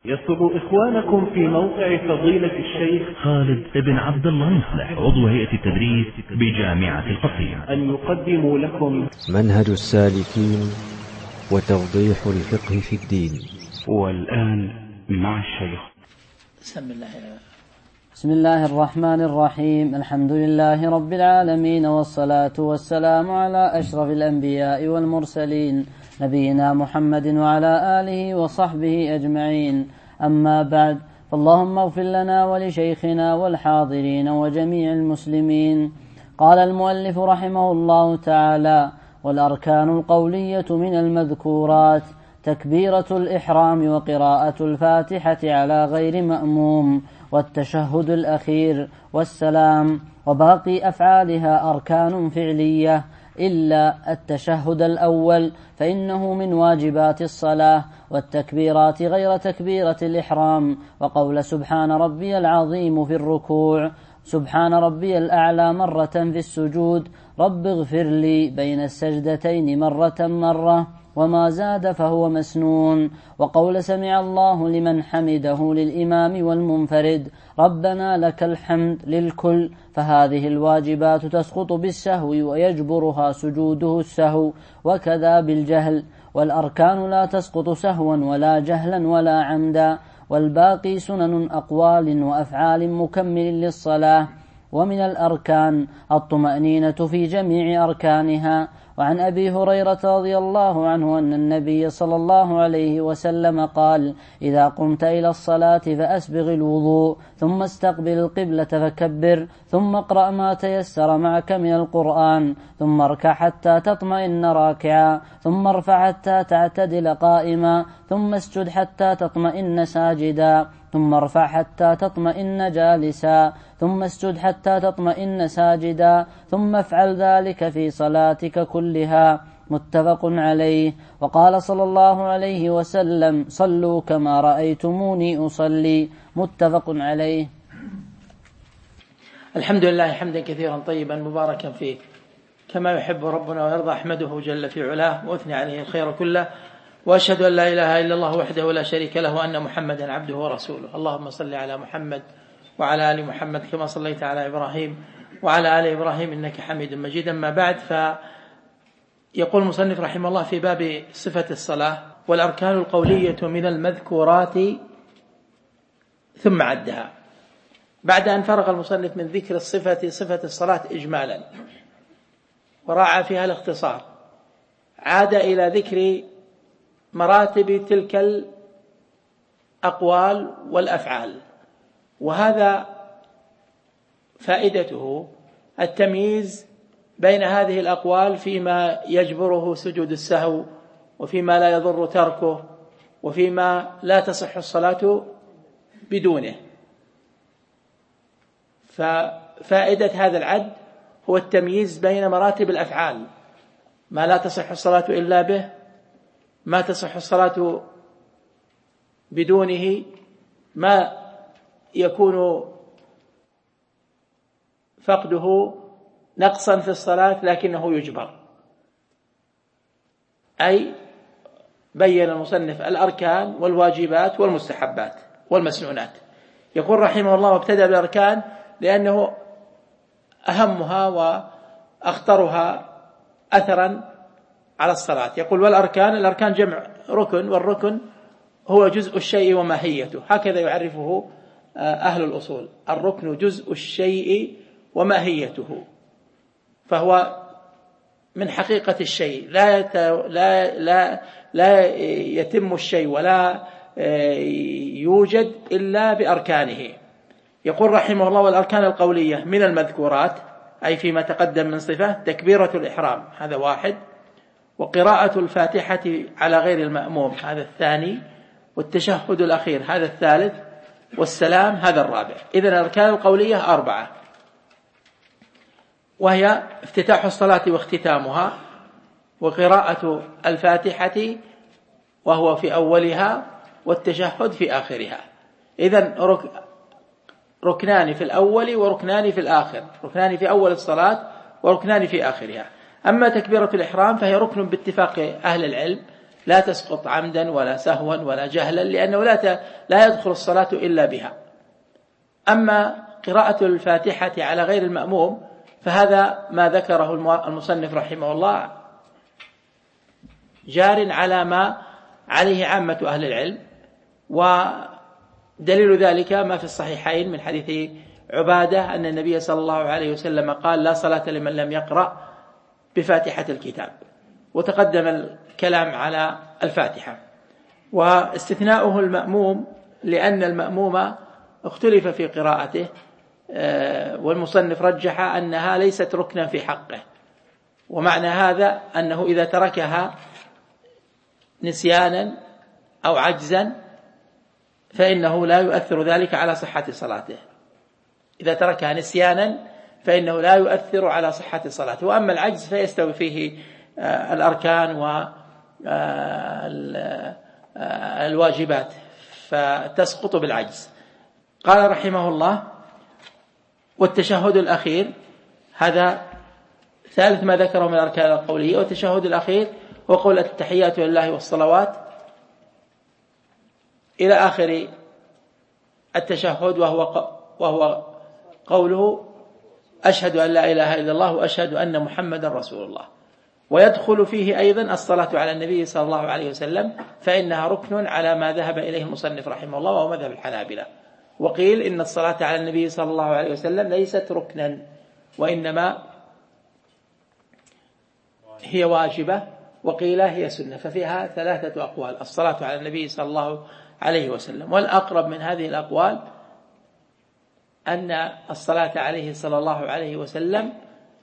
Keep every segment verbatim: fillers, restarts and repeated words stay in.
يسر إخوانكم في موقع فضيلة الشيخ خالد بن عبد الله مصلح عضو هيئة التدريس بجامعة القصيم أن يقدموا لكم منهج السالكين وتوضيح الفقه في الدين. والآن مع الشيخ. بسم الله بسم الله الرحمن الرحيم. الحمد لله رب العالمين، والصلاة والسلام على أشرف الأنبياء والمرسلين نبينا محمد وعلى آله وصحبه أجمعين. أما بعد، فاللهم اغفر لنا ولشيخنا والحاضرين وجميع المسلمين. قال المؤلف رحمه الله تعالى: والأركان القولية من المذكورات تكبيرة الإحرام وقراءة الفاتحة على غير مأموم والتشهد الأخير والسلام، وباقي أفعالها أركان فعلية إلا التشهد الأول فإنه من واجبات الصلاة، والتكبيرات غير تكبيرة الإحرام، وقول سبحان ربي العظيم في الركوع، سبحان ربي الأعلى مرة في السجود، رب اغفر لي بين السجدتين مرة مرة، وما زاد فهو مسنون، وقول سمع الله لمن حمده للإمام والمنفرد، ربنا لك الحمد للكل، فهذه الواجبات تسقط بالسهو ويجبرها سجوده السهو، وكذا بالجهل. والأركان لا تسقط سهوا ولا جهلا ولا عمدا، والباقي سنن أقوال وأفعال مكمل للصلاة. ومن الأركان الطمأنينة في جميع أركانها. وعن أبي هريرة رضي الله عنه أن النبي صلى الله عليه وسلم قال: إذا قمت إلى الصلاة فأسبغ الوضوء، ثم استقبل القبلة فكبر، ثم اقرأ ما تيسر معك من القرآن، ثم اركع حتى تطمئن راكعا، ثم ارفع حتى تعتدل قائما، ثم اسجد حتى تطمئن ساجدا، ثم ارفع حتى تطمئن جالسا، ثم اسجد حتى تطمئن ساجدا، ثم افعل ذلك في صلاتك كلها. متفق عليه. وقال صلى الله عليه وسلم: صلوا كما رأيتموني أصلي. متفق عليه. الحمد لله حمدا كثيرا طيبا مباركا فيه كما يحب ربنا ويرضى، أحمده جل في علاه وأثني عليه الخير كله، وأشهد أن لا إله إلا الله وحده لا شريك له، وأن محمدا عبده ورسوله. اللهم صل على محمد وعلى آل محمد كما صليت على إبراهيم وعلى آل إبراهيم إنك حميد مجيد. أما بعد، فيقول المصنف رحمه الله في باب صفة الصلاة: والأركان القولية من المذكورات، ثم عدها بعد أن فرغ المصنف من ذكر الصفة صفة الصلاة إجمالا وراعى فيها الاختصار، عاد إلى ذكر مراتب تلك الأقوال والأفعال، وهذا فائدته التمييز بين هذه الأقوال فيما يجبره سجود السهو، وفيما لا يضر تركه، وفيما لا تصح الصلاة بدونه. ففائدة هذا العد هو التمييز بين مراتب الأفعال: ما لا تصح الصلاة إلا به، ما تصح الصلاة بدونه، ما يكون فقده نقصا في الصلاة لكنه يجبر. أي بين المصنف الأركان والواجبات والمستحبات والمسنونات. يقول رحمه الله: وابتدأ بالأركان لأنه أهمها وأخطرها أثرا على الصلاة. يقول: والأركان، الأركان جمع ركن، والركن هو جزء الشيء وماهيته، هكذا يعرفه أهل الأصول: الركن جزء الشيء وماهيته، فهو من حقيقة الشيء، لا لا لا لا يتم الشيء ولا يوجد إلا بأركانه. يقول رحمه الله: والأركان القولية من المذكورات، أي فيما تقدم من صفة: تكبيرة الإحرام، هذا واحد، وقراءة الفاتحة على غير المأموم، هذا الثاني، والتشهد الأخير، هذا الثالث، والسلام، هذا الرابع. إذن الأركان القولية أربعة، وهي افتتاح الصلاة واختتامها، وقراءة الفاتحة وهو في أولها، والتشهد في آخرها. إذن ركنان في الأول وركنان في الآخر، ركنان في أول الصلاة وركنان في آخرها. أما تكبيرة الإحرام فهي ركن باتفاق أهل العلم، لا تسقط عمدا ولا سهوا ولا جهلا، لأنه لا لا يدخل الصلاة إلا بها. أما قراءة الفاتحة على غير المأموم فهذا ما ذكره المصنف رحمه الله جار على ما عليه عامة أهل العلم، ودليل ذلك ما في الصحيحين من حديث عبادة أن النبي صلى الله عليه وسلم قال: لا صلاة لمن لم يقرأ بفاتحة الكتاب. وتقدم الكلام على الفاتحة، واستثناؤه المأموم لأن المأموم اختلف في قراءته، والمصنف رجح أنها ليست ركنا في حقه، ومعنى هذا أنه إذا تركها نسيانا أو عجزا فإنه لا يؤثر ذلك على صحة صلاته. إذا تركها نسيانا فإنه لا يؤثر على صحة صلاته، وأما العجز فيستوي فيه الأركان والواجبات فتسقط بالعجز. قال رحمه الله: والتشهد الأخير، هذا ثالث ما ذكره من الأركان القولية. والتشهد الأخير هو قول التحيات لله والصلوات إلى آخر التشهد، وهو وهو قوله: أشهد أن لا إله إلا الله وأشهد أن محمدا رسول الله. ويدخل فيه أيضا الصلاة على النبي صلى الله عليه وسلم، فإنها ركن على ما ذهب إليه المصنف رحمه الله وهو مذهب الحنابلة. وقيل إن الصلاة على النبي صلى الله عليه وسلم ليست ركنا، وإنما هي واجبة، وقيل هي سنة، ففيها ثلاثة أقوال: الصلاة على النبي صلى الله عليه وسلم. والأقرب من هذه الأقوال أن الصلاة عليه صلى الله عليه وسلم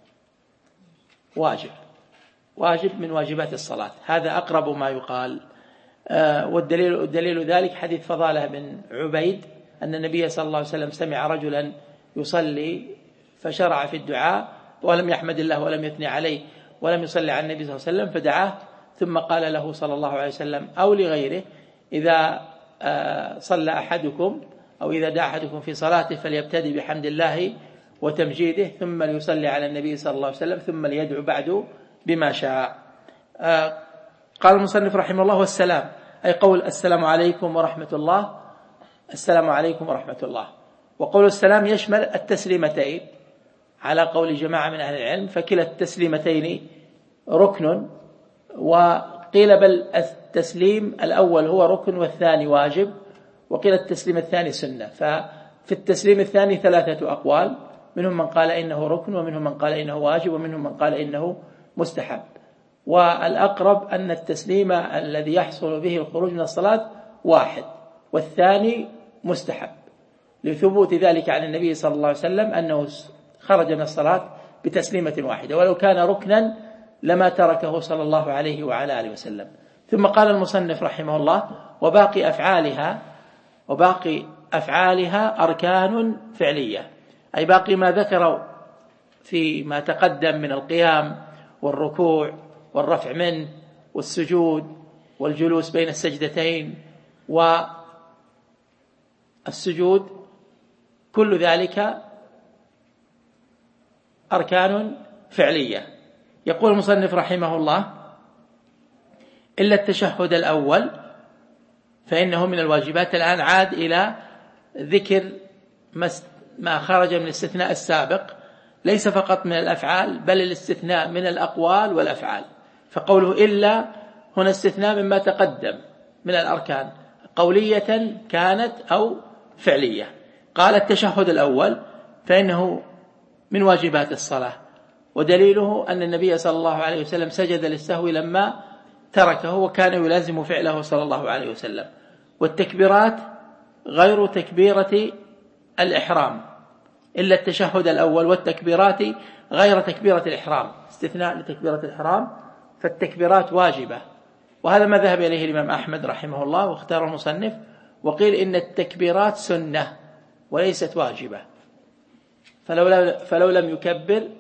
واجب واجب من واجبات الصلاة، هذا أقرب ما يقال. والدليل الدليل ذلك حديث فضالة بن عبيد أن النبي صلى الله عليه وسلم سمع رجلا يصلي فشرع في الدعاء ولم يحمد الله ولم يثني عليه ولم يصلي على النبي صلى الله عليه وسلم، فدعاه ثم قال له صلى الله عليه وسلم أو لغيره: إذا صلى أحدكم أو إذا دعا أحدكم في صلاته فليبتدي بحمد الله وتمجيده ثم ليصلي على النبي صلى الله عليه وسلم ثم ليدعو بعد بما شاء. قال المصنف رحمه الله: والسلام، أي قول السلام عليكم ورحمة الله، السلام عليكم ورحمة الله. وقول السلام يشمل التسليمتين على قول جماعة من أهل العلم، فكلا التسليمتين ركن، وقيل بل التسليم الأول هو ركن والثاني واجب، وقيل التسليم الثاني سنة. ففي التسليم الثاني ثلاثة أقوال، منهم من قال إنه ركن، ومنهم من قال إنه واجب، ومنهم من قال إنه مستحب. والأقرب أن التسليم الذي يحصل به الخروج من الصلاة واحد، والثاني مستحب، لثبوت ذلك عن النبي صلى الله عليه وسلم أنه خرج من الصلاة بتسليمة واحدة، ولو كان ركنا لما تركه صلى الله عليه وعلى آله وسلم. ثم قال المصنف رحمه الله: وباقي أفعالها وباقي أفعالها أركان فعلية، أي باقي ما ذكروا فيما تقدم من القيام والركوع والرفع منه والسجود والجلوس بين السجدتين والسجود، كل ذلك أركان فعلية. يقول المصنف رحمه الله: إلا التشهد الأول فإنه من الواجبات. الآن عاد إلى ذكر ما خرج من الاستثناء السابق، ليس فقط من الأفعال بل الاستثناء من الأقوال والأفعال. فقوله إلا هنا استثناء مما تقدم من الأركان، قولية كانت أو فعلية. قال: التشهد الأول فإنه من واجبات الصلاة، ودليله أن النبي صلى الله عليه وسلم سجد للسهو لما تركه، وكان يلازم فعله صلى الله عليه وسلم. والتكبيرات غير تكبيرة الإحرام، إلا التشهد الأول، والتكبيرات غير تكبيرة الإحرام، استثناء لتكبيرة الإحرام، فالتكبيرات واجبة. وهذا ما ذهب إليه الإمام أحمد رحمه الله واختار المصنف، وقيل إن التكبيرات سنة وليست واجبة، فلو, فلو لم يكبر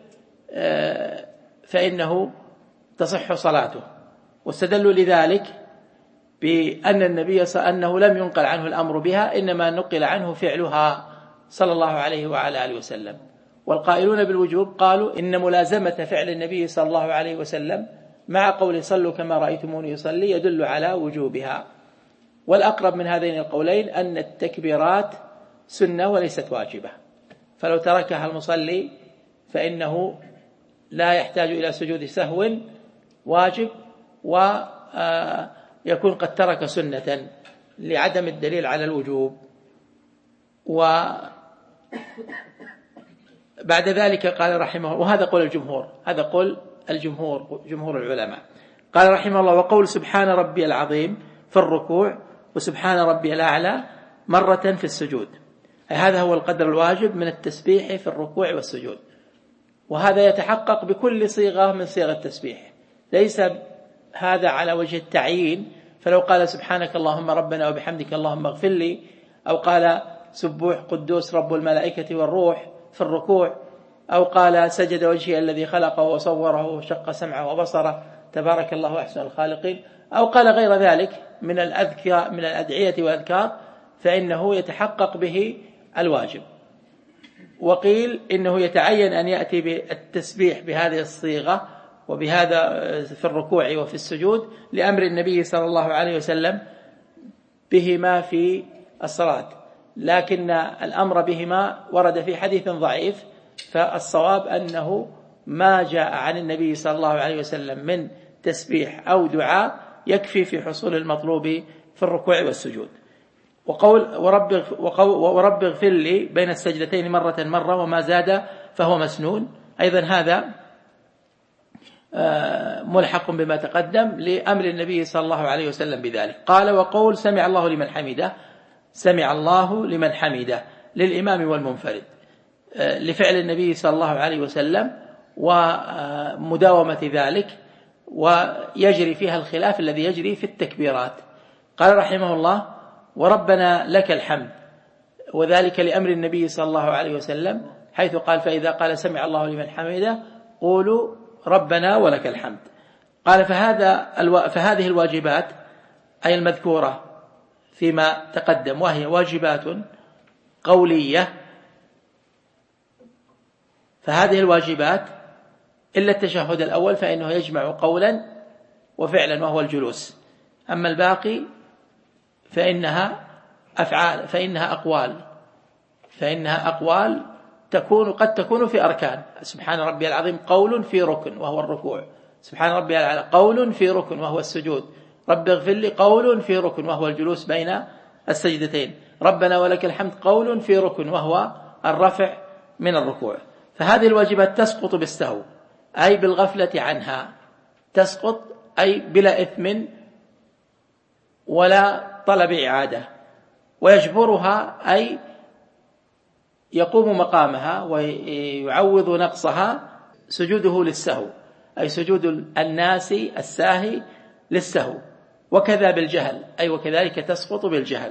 فإنه تصح صلاته. واستدلوا لذلك بأن النبي أنه لم ينقل عنه الأمر بها، إنما نقل عنه فعلها صلى الله عليه وعلى آله وسلم. والقائلون بالوجوب قالوا إن ملازمة فعل النبي صلى الله عليه وسلم مع قول صلوا كما رأيتموني يصلي يدل على وجوبها. والأقرب من هذين القولين أن التكبيرات سنة وليست واجبة، فلو تركها المصلي فإنه لا يحتاج إلى سجود سهو واجب، ويكون قد ترك سنة لعدم الدليل على الوجوب. وبعد ذلك قال رحمه الله، وهذا قول الجمهور، هذا قول الجمهور جمهور العلماء، قال رحمه الله: وقول سبحان ربي العظيم في الركوع وسبحان ربي الأعلى مرة في السجود، هذا هو القدر الواجب من التسبيح في الركوع والسجود. وهذا يتحقق بكل صيغة من صيغ التسبيح، ليس هذا على وجه التعيين، فلو قال سبحانك اللهم ربنا وبحمدك اللهم اغفر لي، أو قال سبوح قدوس رب الملائكة والروح في الركوع، أو قال سجد وجهي الذي خلقه وصوره وشق سمعه وبصره تبارك الله أحسن الخالقين، أو قال غير ذلك من الأذكار من الأدعية والأذكار، فإنه يتحقق به الواجب. وقيل إنه يتعين أن يأتي بالتسبيح بهذه الصيغة وبهذا في الركوع وفي السجود لأمر النبي صلى الله عليه وسلم بهما في الصلاة، لكن الأمر بهما ورد في حديث ضعيف، فالصواب أنه ما جاء عن النبي صلى الله عليه وسلم من تسبيح أو دعاء يكفي في حصول المطلوب في الركوع والسجود. وقول ورب, ورب اغفر لي بين السجدتين مرة مرة وما زاد فهو مسنون، أيضا هذا ملحق بما تقدم لأمر النبي صلى الله عليه وسلم بذلك. قال: وقول سمع الله لمن حمده، سمع الله لمن حمده للإمام والمنفرد، لفعل النبي صلى الله عليه وسلم ومداومة ذلك، ويجري فيها الخلاف الذي يجري في التكبيرات. قال رحمه الله: وربنا لك الحمد، وذلك لأمر النبي صلى الله عليه وسلم حيث قال: فإذا قال سمع الله لمن حمده قولوا ربنا ولك الحمد. قال: فهذا الو... فهذه الواجبات أي المذكورة فيما تقدم، وهي واجبات قولية، فهذه الواجبات إلا التشهد الأول فإنه يجمع قولا وفعلا وهو الجلوس، أما الباقي فإنها أفعال فإنها أقوال فإنها أقوال تكون قد تكون في أركان. سبحان ربي العظيم قول في ركن وهو الركوع، سبحان ربي العظيم قول في ركن وهو السجود، رب اغفر لي قول في ركن وهو الجلوس بين السجدتين، ربنا ولك الحمد قول في ركن وهو الرفع من الركوع. فهذه الواجبات تسقط بالسهو أي بالغفلة عنها، تسقط أي بلا إثم ولا طلب إعادة، ويجبرها أي يقوم مقامها ويعوض نقصها سجوده للسهو، أي سجود الناس الساهي للسهو، وكذا بالجهل، أي وكذلك تسقط بالجهل.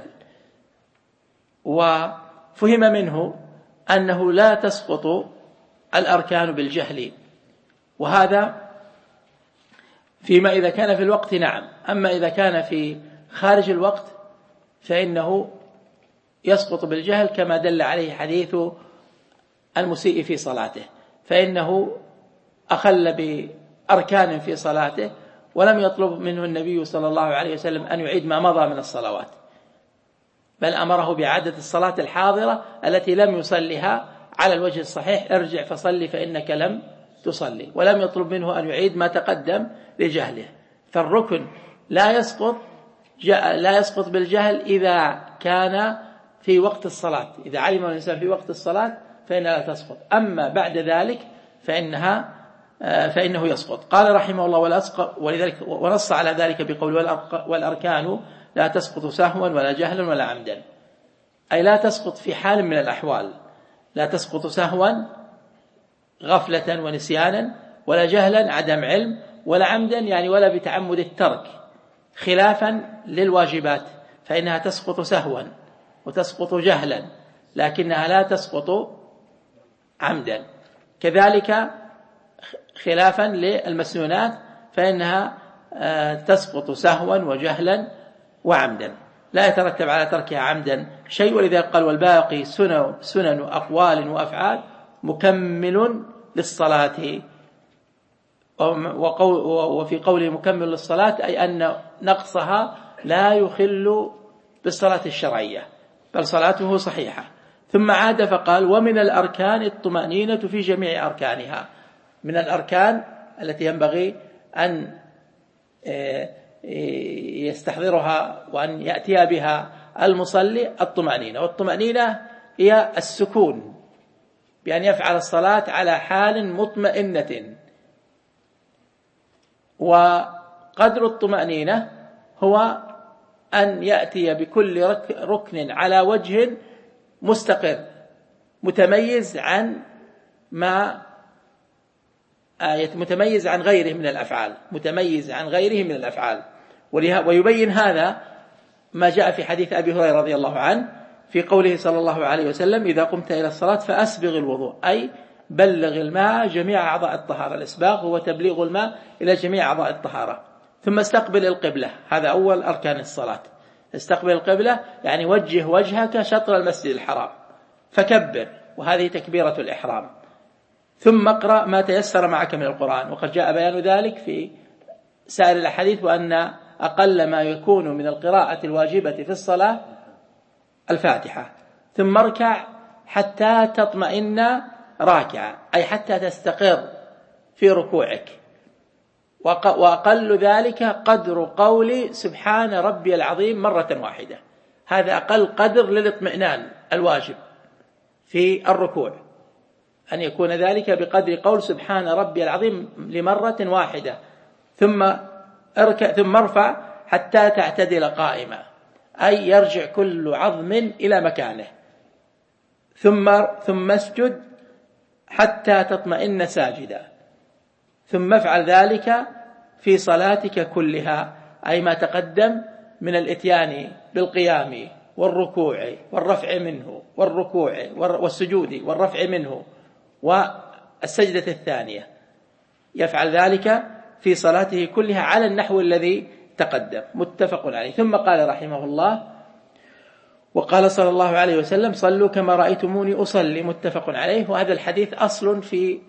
وفهم منه أنه لا تسقط الأركان بالجهل، وهذا فيما إذا كان في الوقت نعم، أما إذا كان في خارج الوقت فإنه يسقط بالجهل، كما دل عليه حديث المسيء في صلاته، فإنه أخل بأركان في صلاته ولم يطلب منه النبي صلى الله عليه وسلم أن يعيد ما مضى من الصلوات، بل أمره بعادة الصلاة الحاضرة التي لم يصلها على الوجه الصحيح، ارجع فصلي فإنك لم تصلي، ولم يطلب منه أن يعيد ما تقدم لجهله. فالركن لا يسقط لا يسقط بالجهل إذا كان في وقت الصلاة، إذا علم الإنسان في وقت الصلاة فإنها لا تسقط، أما بعد ذلك فإنها فإنه يسقط. قال رحمه الله: ولذلك ونص على ذلك بقول: والأركان لا تسقط سهوا ولا جهلا ولا عمدا، أي لا تسقط في حال من الأحوال، لا تسقط سهوا غفلة ونسيانا، ولا جهلا عدم علم، ولا عمدا يعني ولا بتعمد الترك، خلافا للواجبات فإنها تسقط سهوا وتسقط جهلا، لكنها لا تسقط عمدا. كذلك خلافا للمسنونات فإنها تسقط سهوا وجهلا وعمدا، لا يترتب على تركها عمدا شيء. ولذلك قال: والباقي سنن, سنن أقوال وأفعال مكمل للصلاة. وفي قوله مكمل للصلاة أي أن نقصها لا يخل بالصلاة الشرعية بل صلاته صحيحة. ثم عاد فقال ومن الأركان الطمأنينة في جميع أركانها، من الأركان التي ينبغي أن يستحضرها وأن يأتي بها المصلي الطمأنينة، والطمأنينة هي السكون بأن يفعل الصلاة على حال مطمئنة. وقدر الطمأنينة هو أن يأتي بكل ركن على وجه مستقر متميز عن ما متميز عن غيره من الأفعال متميز عن غيره من الأفعال. ويبين هذا ما جاء في حديث أبي هريرة رضي الله عنه في قوله صلى الله عليه وسلم إذا قمت إلى الصلاة فأسبغ الوضوء، أي بلغ الماء جميع أعضاء الطهارة. الإسباغ هو تبليغ الماء إلى جميع أعضاء الطهارة. ثم استقبل القبلة، هذا أول أركان الصلاة. استقبل القبلة يعني وجه وجهك شطر المسجد الحرام فكبر، وهذه تكبيرة الإحرام. ثم اقرأ ما تيسر معك من القرآن، وقد جاء بيان ذلك في سائر الأحاديث، وأن أقل ما يكون من القراءة الواجبة في الصلاة الفاتحة. ثم اركع حتى تطمئن راكعا، أي حتى تستقر في ركوعك، وأقل ذلك قدر قول سبحان ربي العظيم مرة واحدة، هذا أقل قدر للاطمئنان الواجب في الركوع، أن يكون ذلك بقدر قول سبحان ربي العظيم لمرة واحدة. ثم اركع ثم ارفع حتى تعتدل قائما، أي يرجع كل عظم إلى مكانه. ثم ثم اسجد حتى تطمئن ساجدا. ثم افعل ذلك في صلاتك كلها، أي ما تقدم من الإتيان بالقيام والركوع والرفع منه والركوع والسجود والرفع منه والسجدة الثانية، يفعل ذلك في صلاته كلها على النحو الذي تقدم، متفق عليه. ثم قال رحمه الله وقال صلى الله عليه وسلم صلوا كما رأيتموني أصلي، متفق عليه. وهذا الحديث أصل في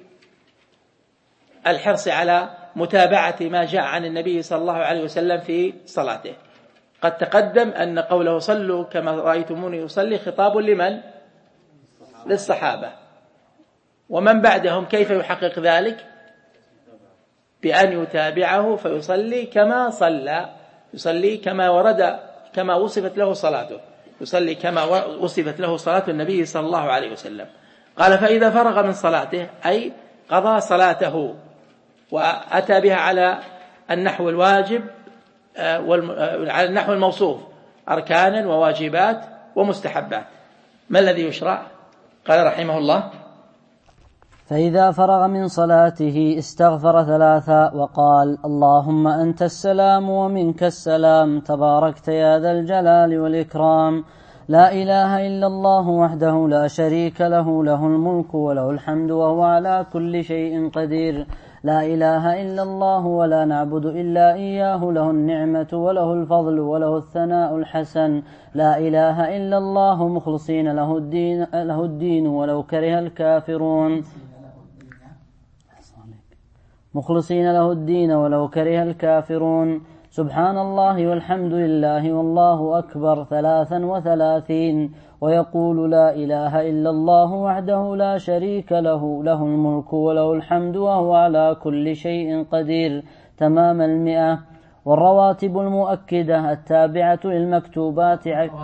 الحرص على متابعة ما جاء عن النبي صلى الله عليه وسلم في صلاته. قد تقدم أن قوله صلوا كما رأيتموني أصلي خطاب لمن؟ للصحابة. ومن بعدهم كيف يحقق ذلك؟ بأن يتابعه فيصلي كما صلى، يصلي كما ورد كما وصفت له صلاته، يصلي كما وصفت له صلاة النبي صلى الله عليه وسلم. قال فإذا فرغ من صلاته أي قضى صلاته وأتى بها على النحو الواجب على النحو الموصوف أركانا وواجبات ومستحبات. ما الذي يشرع؟ قال رحمه الله فإذا فرغ من صلاته استغفر ثلاثا وقال اللهم أنت السلام ومنك السلام تباركت يا ذا الجلال والإكرام، لا إله إلا الله وحده لا شريك له، له الملك وله الحمد وهو على كل شيء قدير، لا إله إلا الله ولا نعبد إلا إياه، له النعمة وله الفضل وله الثناء الحسن، لا إله إلا الله مخلصين له الدين, له الدين ولو كره الكافرون مخلصين له الدين ولو كره الكافرون. سبحان الله والحمد لله والله أكبر ثلاثا وثلاثين، ويقول لا إله إلا الله وحده لا شريك له، له الملك وله الحمد وهو على كل شيء قدير تمام المئة. والرواتب المؤكدة التابعة للمكتوبات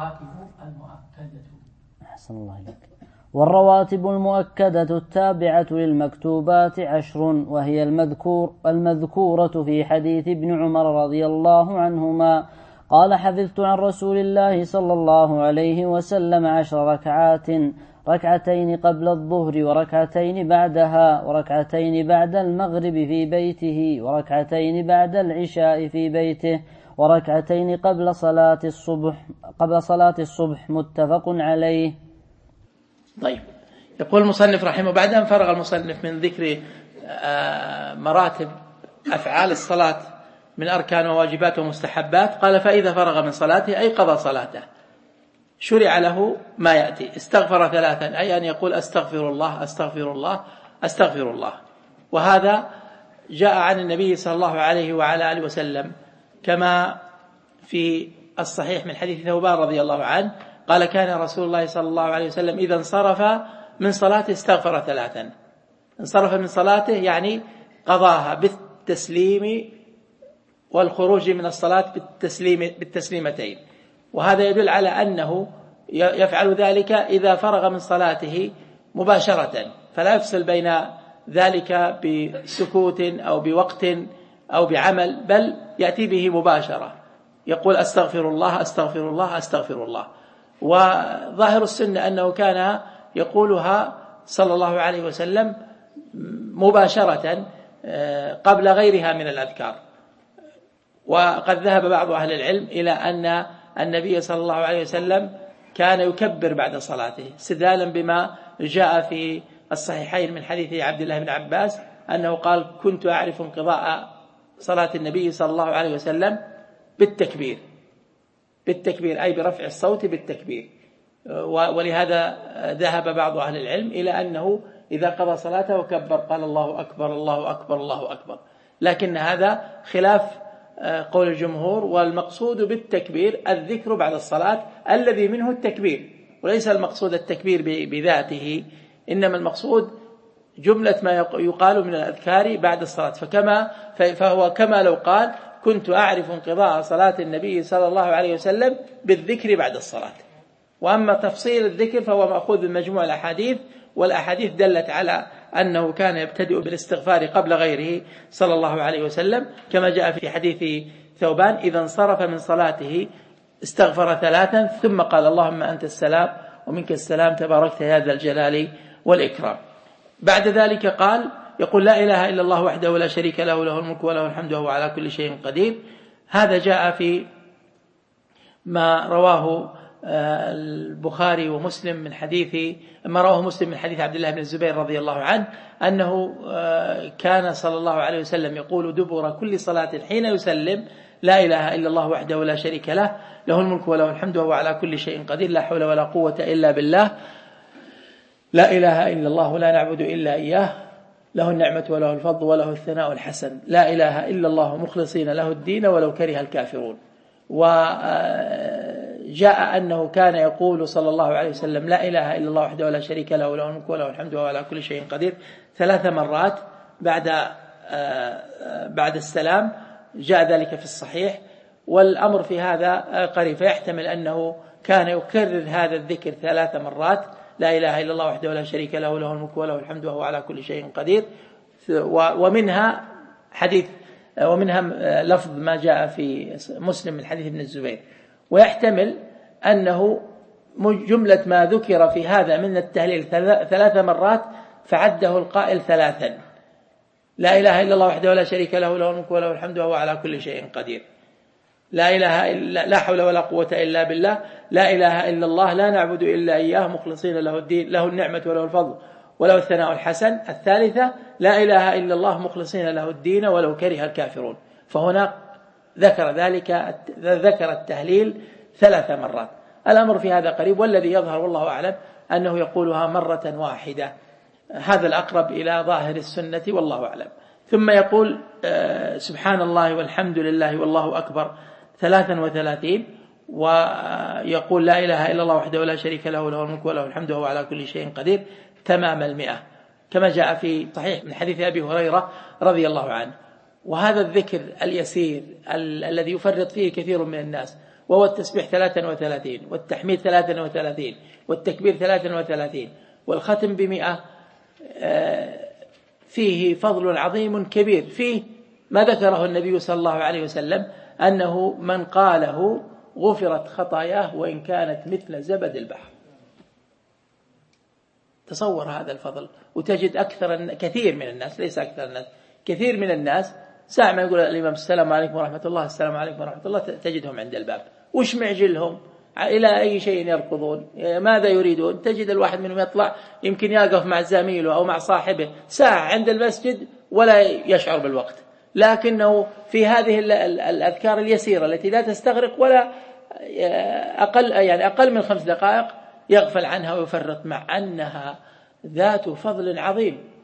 أحسن الله عليك. والرواتب المؤكدة التابعة للمكتوبات عشر، وهي المذكور المذكورة في حديث ابن عمر رضي الله عنهما قال حفظت عن رسول الله صلى الله عليه وسلم عشر ركعات، ركعتين قبل الظهر وركعتين بعدها وركعتين بعد المغرب في بيته وركعتين بعد العشاء في بيته وركعتين قبل صلاة الصبح قبل صلاة الصبح متفق عليه. طيب، يقول المصنف رحمه بعد أن فرغ المصنف من ذكر مراتب أفعال الصلاة من أركان وواجبات ومستحبات، قال فإذا فرغ من صلاته أي قضى صلاته شرع له ما يأتي. استغفر ثلاثا أي أن يقول أستغفر الله أستغفر الله أستغفر الله، وهذا جاء عن النبي صلى الله عليه وعلى آله وسلم كما في الصحيح من حديث ثوبان رضي الله عنه قال كان رسول الله صلى الله عليه وسلم إذا انصرف من صلاته استغفر ثلاثا. انصرف من صلاته يعني قضاها بالتسليم والخروج من الصلاة بالتسليم بالتسليمتين، وهذا يدل على أنه يفعل ذلك إذا فرغ من صلاته مباشرة، فلا يفصل بين ذلك بسكوت أو بوقت أو بعمل، بل يأتي به مباشرة، يقول أستغفر الله أستغفر الله أستغفر الله. وظاهر السنة أنه كان يقولها صلى الله عليه وسلم مباشرة قبل غيرها من الأذكار. وقد ذهب بعض أهل العلم إلى أن النبي صلى الله عليه وسلم كان يكبر بعد صلاته استدلالا بما جاء في الصحيحين من حديث عبد الله بن عباس أنه قال كنت أعرف انقضاء صلاة النبي صلى الله عليه وسلم بالتكبير، بالتكبير أي برفع الصوت بالتكبير. ولهذا ذهب بعض أهل العلم إلى أنه إذا قضى صلاته وكبر قال الله أكبر الله أكبر الله أكبر، لكن هذا خلاف قول الجمهور، والمقصود بالتكبير الذكر بعد الصلاة الذي منه التكبير، وليس المقصود التكبير بذاته، إنما المقصود جملة ما يقال من الأذكار بعد الصلاة. فكما فهو كما لو قال كنت أعرف انقضاء صلاة النبي صلى الله عليه وسلم بالذكر بعد الصلاة. وأما تفصيل الذكر فهو مأخوذ من مجموع الأحاديث، والأحاديث دلت على أنه كان يبتدئ بالاستغفار قبل غيره صلى الله عليه وسلم، كما جاء في حديث ثوبان إذا انصرف من صلاته استغفر ثلاثا ثم قال اللهم أنت السلام ومنك السلام تباركت يا ذا الجلال والإكرام. بعد ذلك قال يقول لا إله إلا الله وحده لا شريك له له الملك وله الحمد وهو على كل شيء قدير. هذا جاء في ما رواه البخاري ومسلم من حديث ما رواه مسلم من حديث عبد الله بن الزبير رضي الله عنه أنه كان صلى الله عليه وسلم يقول دبر كل صلاة حين يسلم لا إله إلا الله وحده لا شريك له له الملك وله الحمد وهو على كل شيء قدير لا حول ولا قوة إلا بالله لا إله إلا الله لا نعبد إلا إياه له النعمة وله الفضل وله الثناء الحسن لا إله إلا الله مخلصين له الدين ولو كره الكافرون. وجاء أنه كان يقول صلى الله عليه وسلم لا إله إلا الله وحده لا شريك له له الملك وله الحمد وهو على كل شيء قدير ثلاث مرات بعد بعد السلام، جاء ذلك في الصحيح. والأمر في هذا قريب، فيحتمل أنه كان يكرر هذا الذكر ثلاث مرات لا إله إلا الله وحده لا شريك له له الملك وله الحمد وهو على كل شيء قدير. ومنها حديث ومنها لفظ ما جاء في مسلم من حديث ابن الزبير. ويحتمل أنه جملة ما ذكر في هذا من التهليل ثلاث مرات فعده القائل ثلاثا لا إله إلا الله وحده لا شريك له له الملك وله الحمد وهو على كل شيء قدير لا إله إلا لا حول ولا قوة إلا بالله لا إله إلا الله لا نعبد إلا إياه مخلصين له الدين له النعمة وله الفضل وله الثناء الحسن. الثالثة لا إله إلا الله مخلصين له الدين ولو كره الكافرون. فهنا ذكر ذلك ذكر التهليل ثلاث مرات. الأمر في هذا قريب، والذي يظهر والله أعلم أنه يقولها مرة واحدة، هذا الأقرب إلى ظاهر السنة والله أعلم. ثم يقول سبحان الله والحمد لله والله أكبر ثلاثا وثلاثين، ويقول لا إله إلا الله وحده لا شريك له له الملك وله الحمد وهو على كل شيء قدير تمام المئة، كما جاء في صحيح من حديث أبي هريرة رضي الله عنه. وهذا الذكر اليسير ال- الذي يفرط فيه كثير من الناس، وهو التسبيح ثلاثا وثلاثين والتحميد ثلاثا وثلاثين والتكبير ثلاثا وثلاثين والختم بمئة، فيه فضل عظيم كبير. فيه ما ذكره النبي صلى الله عليه وسلم أنه من قاله غفرت خطاياه وإن كانت مثل زبد البحر. تصور هذا الفضل. وتجد أكثر كثير من الناس، ليس أكثر الناس، كثير من الناس ساعة ما يقول الإمام السلام عليكم ورحمة الله السلام عليكم ورحمة الله تجدهم عند الباب، وش معجلهم إلى أي شيء يركضون، ماذا يريدون؟ تجد الواحد منهم يطلع يمكن يقف مع زميله أو مع صاحبه ساعة عند المسجد ولا يشعر بالوقت، لكنه في هذه الأذكار اليسيرة التي لا تستغرق ولا أقل يعني أقل من خمس دقائق يغفل عنها ويفرط، مع أنها ذات فضل عظيم.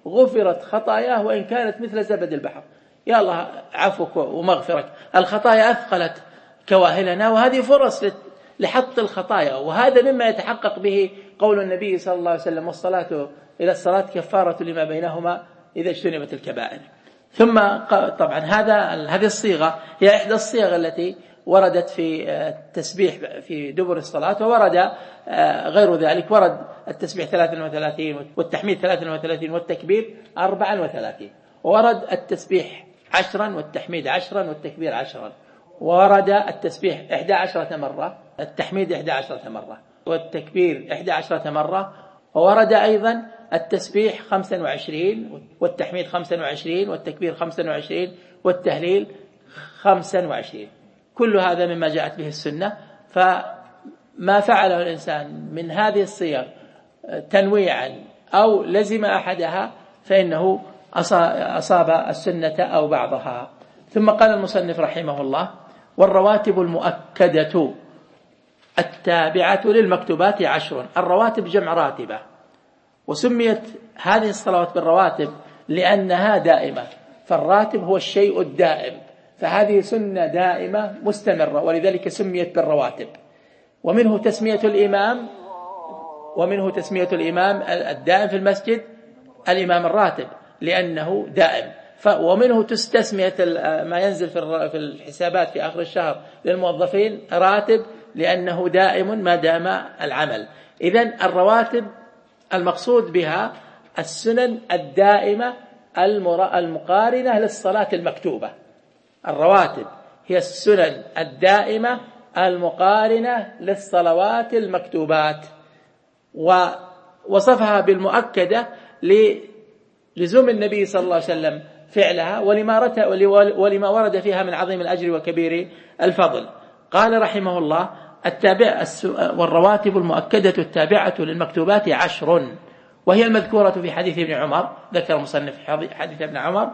غفرت خطاياه وإن كانت مثل زبد البحر. يا الله عفوك ومغفرك، الخطايا أثقلت كواهلنا، وهذه فرص لحط الخطايا، وهذا مما يتحقق به قول النبي صلى الله عليه وسلم: والصلاة إلى الصلاة كفارة لما بينهما إذا اجتنبت الكبائر. ثم طبعا هذا هذه الصيغة هي إحدى الصيغ التي وردت في التسبيح في دبر الصلاة، وورد غير ذلك، ورد التسبيح ثلاثة وثلاثين والتحميد ثلاثة وثلاثين والتكبير أربعة وثلاثين، وورد التسبيح عشرا والتحميد عشرا والتكبير عشرا، وورد التسبيح إحدى عشرة مرة، التحميد إحدى عشرة مرة، والتكبير إحدى عشرة مرة، وورد أيضا التسبيح خمسا وعشرين والتحميد خمسا وعشرين والتكبير خمسا وعشرين والتهليل خمسا وعشرين. كل هذا مما جاءت به السنة. فما فعله الإنسان من هذه الصيغ تنويعا أو لزم أحدها فإنه أصاب السنة أو بعضها. ثم قال المصنف رحمه الله: والرواتب المؤكدة التابعة للمكتوبات عشر. الرواتب جمع راتبة، وسميت هذه الصلوات بالرواتب لأنها دائمة، فالراتب هو الشيء الدائم، فهذه سنة دائمة مستمرة، ولذلك سميت بالرواتب. ومنه تسمية الإمام ومنه تسمية الإمام الدائم في المسجد الإمام الراتب لأنه دائم. ومنه تستسمية ما ينزل في الحسابات في آخر الشهر للموظفين راتب لأنه دائم ما دام العمل. إذن الرواتب المقصود بها السنن الدائمة المقارنة للصلاة المكتوبة. الرواتب هي السنن الدائمة المقارنة للصلوات المكتوبات، ووصفها بالمؤكدة للزوم النبي صلى الله عليه وسلم فعلها ولما ورد فيها من عظيم الأجر وكبير الفضل. قال رحمه الله: التابع والرواتب المؤكدة التابعة للمكتوبات عشر، وهي المذكورة في حديث ابن عمر. ذكر مصنف حديث ابن عمر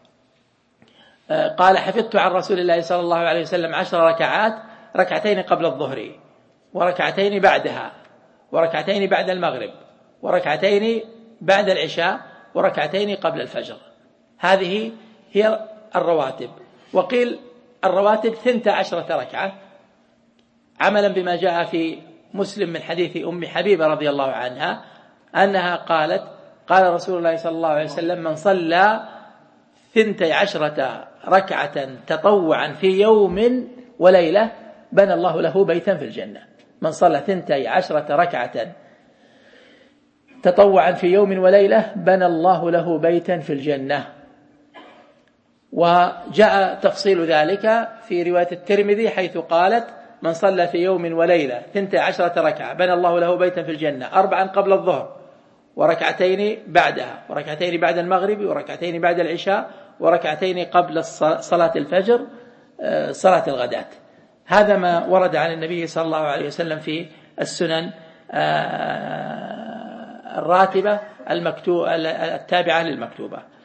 قال: حفظت عن رسول الله صلى الله عليه وسلم عشر ركعات، ركعتين قبل الظهر وركعتين بعدها وركعتين بعد المغرب وركعتين بعد العشاء وركعتين قبل الفجر. هذه هي الرواتب. وقيل الرواتب ثنتا عشرة ركعة، عملا بما جاء في مسلم من حديث أم حبيبة رضي الله عنها أنها قالت: قال رسول الله صلى الله عليه وسلم: من صلى ثنتي عشرة ركعة تطوعا في يوم وليلة بنى الله له بيتا في الجنة. من صلى ثنتي عشرة ركعة تطوعا في يوم وليلة بنى الله له بيتا في الجنة. وجاء تفصيل ذلك في رواية الترمذي حيث قالت: من صلى في يوم وليلة ثنتي عشرة ركعة بنى الله له بيتا في الجنة، أربعا قبل الظهر وركعتين بعدها وركعتين بعد المغرب وركعتين بعد العشاء وركعتين قبل صلاة الفجر صلاة الغداة. هذا ما ورد عن النبي صلى الله عليه وسلم في السنن الراتبة المكتوبة التابعة للمكتوبة.